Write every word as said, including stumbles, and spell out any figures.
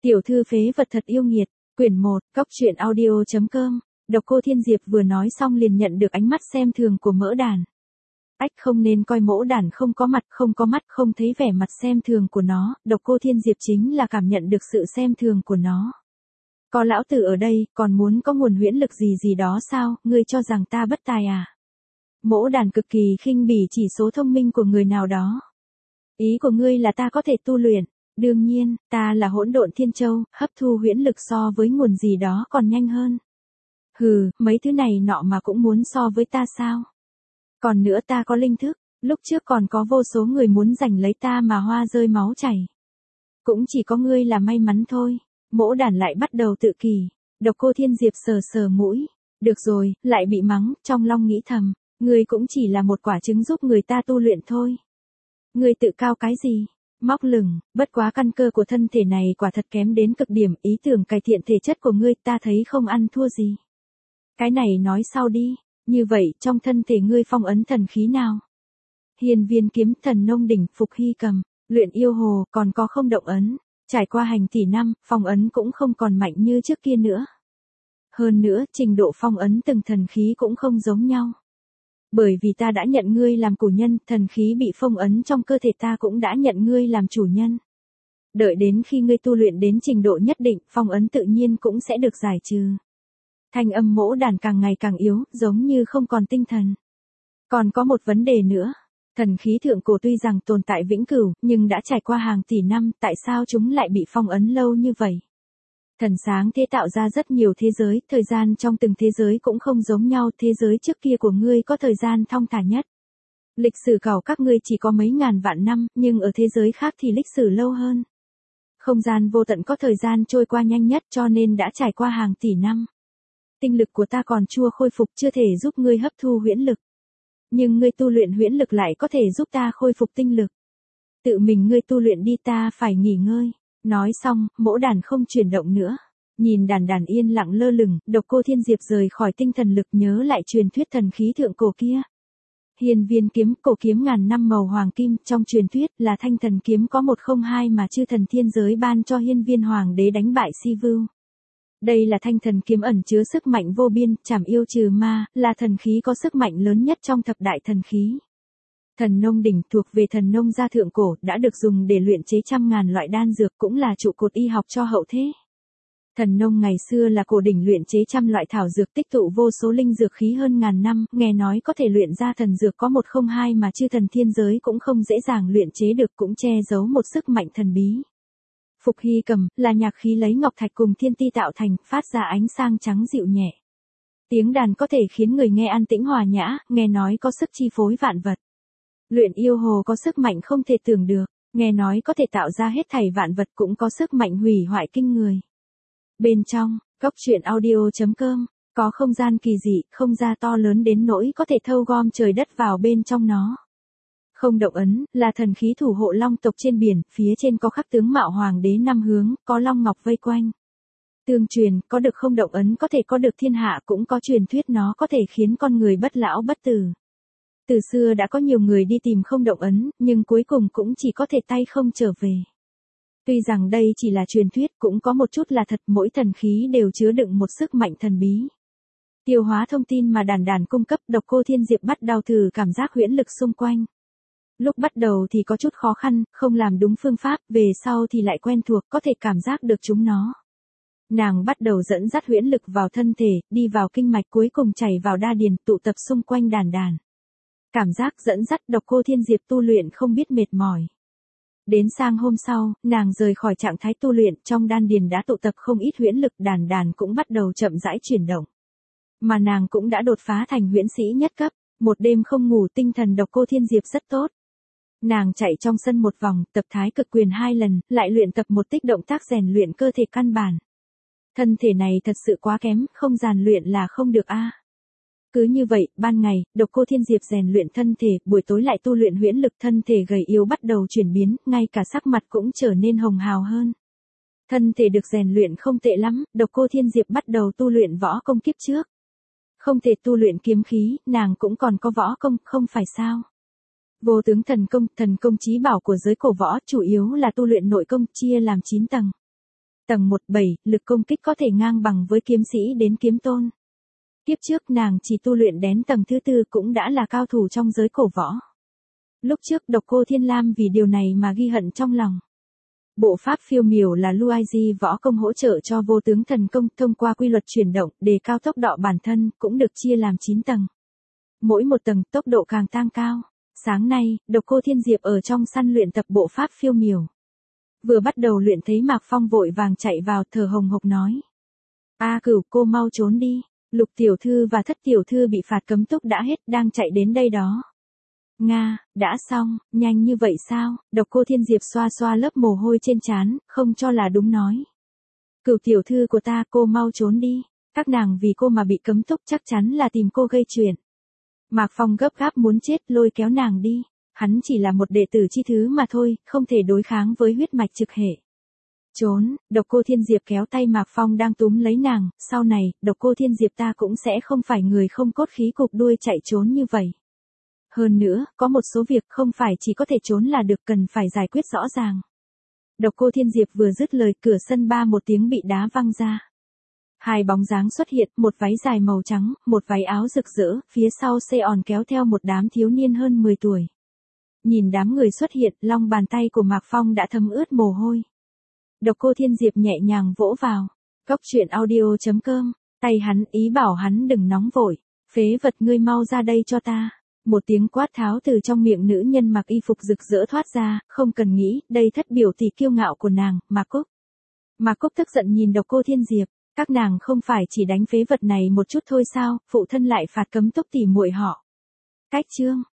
Tiểu thư phế vật thật yêu nghiệt, quyển một, cóc truyện audio.com, Độc Cô Thiên Diệp vừa nói xong liền nhận được ánh mắt xem thường của Mỡ Đàn. Ách, không nên coi Mỗ Đàn không có mặt, không có mắt, không thấy vẻ mặt xem thường của nó, Độc Cô Thiên Diệp chính là cảm nhận được sự xem thường của nó. Có lão tử ở đây, còn muốn có nguồn huyễn lực gì gì đó sao, ngươi cho rằng ta bất tài à? Mỗ Đàn cực kỳ khinh bỉ chỉ số thông minh của người nào đó. Ý của ngươi là ta có thể tu luyện? Đương nhiên, ta là Hỗn Độn Thiên Châu, hấp thu huyễn lực so với nguồn gì đó còn nhanh hơn. Hừ, mấy thứ này nọ mà cũng muốn so với ta sao? Còn nữa ta có linh thức, lúc trước còn có vô số người muốn giành lấy ta mà hoa rơi máu chảy. Cũng chỉ có ngươi là may mắn thôi. Mỗ Đàn lại bắt đầu tự kỷ. Độc Cô Thiên Diệp sờ sờ mũi. Được rồi, lại bị mắng, trong lòng nghĩ thầm, ngươi cũng chỉ là một quả trứng giúp người ta tu luyện thôi. Ngươi tự cao cái gì? Móc lửng, bất quá căn cơ của thân thể này quả thật kém đến cực điểm, ý tưởng cải thiện thể chất của ngươi ta thấy không ăn thua gì. Cái này nói sau đi, như vậy trong thân thể ngươi phong ấn thần khí nào? Hiên Viên Kiếm, Thần Nông Đỉnh, Phục Hy Cầm, Luyện Yêu Hồ, còn có không động ấn. Trải qua hành tỷ năm, phong ấn cũng không còn mạnh như trước kia nữa. Hơn nữa, trình độ phong ấn từng thần khí cũng không giống nhau. Bởi vì ta đã nhận ngươi làm chủ nhân, thần khí bị phong ấn trong cơ thể ta cũng đã nhận ngươi làm chủ nhân. Đợi đến khi ngươi tu luyện đến trình độ nhất định, phong ấn tự nhiên cũng sẽ được giải trừ. Thanh âm Mỗ Đàn càng ngày càng yếu, giống như không còn tinh thần. Còn có một vấn đề nữa. Thần khí thượng cổ tuy rằng tồn tại vĩnh cửu, nhưng đã trải qua hàng tỷ năm, tại sao chúng lại bị phong ấn lâu như vậy? Thần sáng thế tạo ra rất nhiều thế giới, thời gian trong từng thế giới cũng không giống nhau, thế giới trước kia của ngươi có thời gian thong thả nhất. Lịch sử của các ngươi chỉ có mấy ngàn vạn năm, nhưng ở thế giới khác thì lịch sử lâu hơn. Không gian vô tận có thời gian trôi qua nhanh nhất cho nên đã trải qua hàng tỷ năm. Tinh lực của ta còn chưa khôi phục, chưa thể giúp ngươi hấp thu huyễn lực. Nhưng ngươi tu luyện huyễn lực lại có thể giúp ta khôi phục tinh lực. Tự mình ngươi tu luyện đi, ta phải nghỉ ngơi. Nói xong, Mỗ Đàn không chuyển động nữa. Nhìn Đàn Đàn yên lặng lơ lửng, Độc Cô Thiên Diệp rời khỏi tinh thần lực nhớ lại truyền thuyết thần khí thượng cổ kia. Hiên Viên Kiếm, cổ kiếm ngàn năm màu hoàng kim, trong truyền thuyết là thanh thần kiếm có một không hai mà chư thần thiên giới ban cho Hiên Viên Hoàng đế đánh bại Si Vưu. Đây là thanh thần kiếm ẩn chứa sức mạnh vô biên, trảm yêu trừ ma, là thần khí có sức mạnh lớn nhất trong thập đại thần khí. Thần Nông Đỉnh thuộc về thần nông gia thượng cổ, đã được dùng để luyện chế trăm ngàn loại đan dược, cũng là trụ cột y học cho hậu thế. Thần nông ngày xưa là cổ đỉnh luyện chế trăm loại thảo dược, tích tụ vô số linh dược khí hơn ngàn năm, nghe nói có thể luyện ra thần dược có một không hai mà chư thần thiên giới cũng không dễ dàng luyện chế được, cũng che giấu một sức mạnh thần bí. Phục Hy Cầm là nhạc khí lấy ngọc thạch cùng thiên ti tạo thành, phát ra ánh sáng trắng dịu nhẹ. Tiếng đàn có thể khiến người nghe an tĩnh hòa nhã, nghe nói có sức chi phối vạn vật. Luyện Yêu Hồ có sức mạnh không thể tưởng được, nghe nói có thể tạo ra hết thảy vạn vật, cũng có sức mạnh hủy hoại kinh người. Bên trong, cóc truyện audio.com, có không gian kỳ dị, không gian to lớn đến nỗi có thể thâu gom trời đất vào bên trong nó. Không động ấn, là thần khí thủ hộ long tộc trên biển, phía trên có khắc tướng mạo hoàng đế năm hướng, có long ngọc vây quanh. Tương truyền, có được không động ấn có thể có được thiên hạ, cũng có truyền thuyết nó có thể khiến con người bất lão bất tử. Từ xưa đã có nhiều người đi tìm không động ấn, nhưng cuối cùng cũng chỉ có thể tay không trở về. Tuy rằng đây chỉ là truyền thuyết, cũng có một chút là thật, mỗi thần khí đều chứa đựng một sức mạnh thần bí. Tiêu hóa thông tin mà Đàn Đàn cung cấp, Độc Cô Thiên Diệp bắt đầu thử cảm giác huyễn lực xung quanh. Lúc bắt đầu thì có chút khó khăn, không làm đúng phương pháp, về sau thì lại quen thuộc, có thể cảm giác được chúng nó. Nàng bắt đầu dẫn dắt huyễn lực vào thân thể, đi vào kinh mạch, cuối cùng chảy vào đa điền, tụ tập xung quanh Đàn Đàn. Cảm giác dẫn dắt Độc Cô Thiên Diệp tu luyện không biết mệt mỏi. Đến sang hôm sau, nàng rời khỏi trạng thái tu luyện, trong đan điền đã tụ tập không ít huyễn lực, Đàn Đàn cũng bắt đầu chậm rãi chuyển động. Mà nàng cũng đã đột phá thành huyễn sĩ nhất cấp, một đêm không ngủ, tinh thần Độc Cô Thiên Diệp rất tốt. Nàng chạy trong sân một vòng, tập Thái Cực Quyền hai lần, lại luyện tập một tích động tác rèn luyện cơ thể căn bản. Thân thể này thật sự quá kém, không rèn luyện là không được a. Cứ như vậy, ban ngày, Độc Cô Thiên Diệp rèn luyện thân thể, buổi tối lại tu luyện huyễn lực, thân thể gầy yếu bắt đầu chuyển biến, ngay cả sắc mặt cũng trở nên hồng hào hơn. Thân thể được rèn luyện không tệ lắm, Độc Cô Thiên Diệp bắt đầu tu luyện võ công kiếp trước. Không thể tu luyện kiếm khí, nàng cũng còn có võ công, không phải sao? Vô tướng thần công, thần công chí bảo của giới cổ võ, chủ yếu là tu luyện nội công, chia làm chín tầng. Tầng một bảy, lực công kích có thể ngang bằng với kiếm sĩ đến kiếm tôn. Kiếp trước nàng chỉ tu luyện đến tầng thứ tư cũng đã là cao thủ trong giới cổ võ. Lúc trước Độc Cô Thiên Lam vì điều này mà ghi hận trong lòng. Bộ pháp phiêu miểu là Luigi võ công hỗ trợ cho vô tướng thần công, thông qua quy luật chuyển động, đề cao tốc độ bản thân, cũng được chia làm chín tầng. Mỗi một tầng tốc độ càng tăng cao. Sáng nay, Độc Cô Thiên Diệp ở trong săn luyện tập bộ pháp phiêu miểu. Vừa bắt đầu luyện thấy Mạc Phong vội vàng chạy vào thở hồng hộc nói. A Cửu, cô mau trốn đi, Lục tiểu thư và Thất tiểu thư bị phạt cấm túc đã hết, đang chạy đến đây đó. Nga, đã xong, nhanh như vậy sao? Độc Cô Thiên Diệp xoa xoa lớp mồ hôi trên trán, không cho là đúng nói. Cửu tiểu thư của ta, cô mau trốn đi, các nàng vì cô mà bị cấm túc chắc chắn là tìm cô gây chuyện. Mạc Phong gấp gáp muốn chết lôi kéo nàng đi, hắn chỉ là một đệ tử chi thứ mà thôi, không thể đối kháng với huyết mạch trực hệ. Trốn, Độc Cô Thiên Diệp kéo tay Mạc Phong đang túm lấy nàng, sau này, Độc Cô Thiên Diệp ta cũng sẽ không phải người không cốt khí cục đuôi chạy trốn như vậy. Hơn nữa, có một số việc không phải chỉ có thể trốn là được, cần phải giải quyết rõ ràng. Độc Cô Thiên Diệp vừa dứt lời, cửa sân ba một tiếng bị đá văng ra. Hai bóng dáng xuất hiện, một váy dài màu trắng, một váy áo rực rỡ, phía sau Seon kéo theo một đám thiếu niên hơn mười tuổi. Nhìn đám người xuất hiện, lòng bàn tay của Mạc Phong đã thấm ướt mồ hôi. Độc Cô Thiên Diệp nhẹ nhàng vỗ vào. Cốc truyện audio chấm com, tay hắn ý bảo hắn đừng nóng vội. Phế vật, ngươi mau ra đây cho ta. Một tiếng quát tháo từ trong miệng nữ nhân mặc y phục rực rỡ thoát ra, không cần nghĩ, đây thất biểu tỷ kiêu ngạo của nàng, Mạc Cúc. Mạc Cúc tức giận nhìn Độc Cô Thiên Diệp, các nàng không phải chỉ đánh phế vật này một chút thôi sao, phụ thân lại phạt cấm túc tỷ muội họ. Cách chương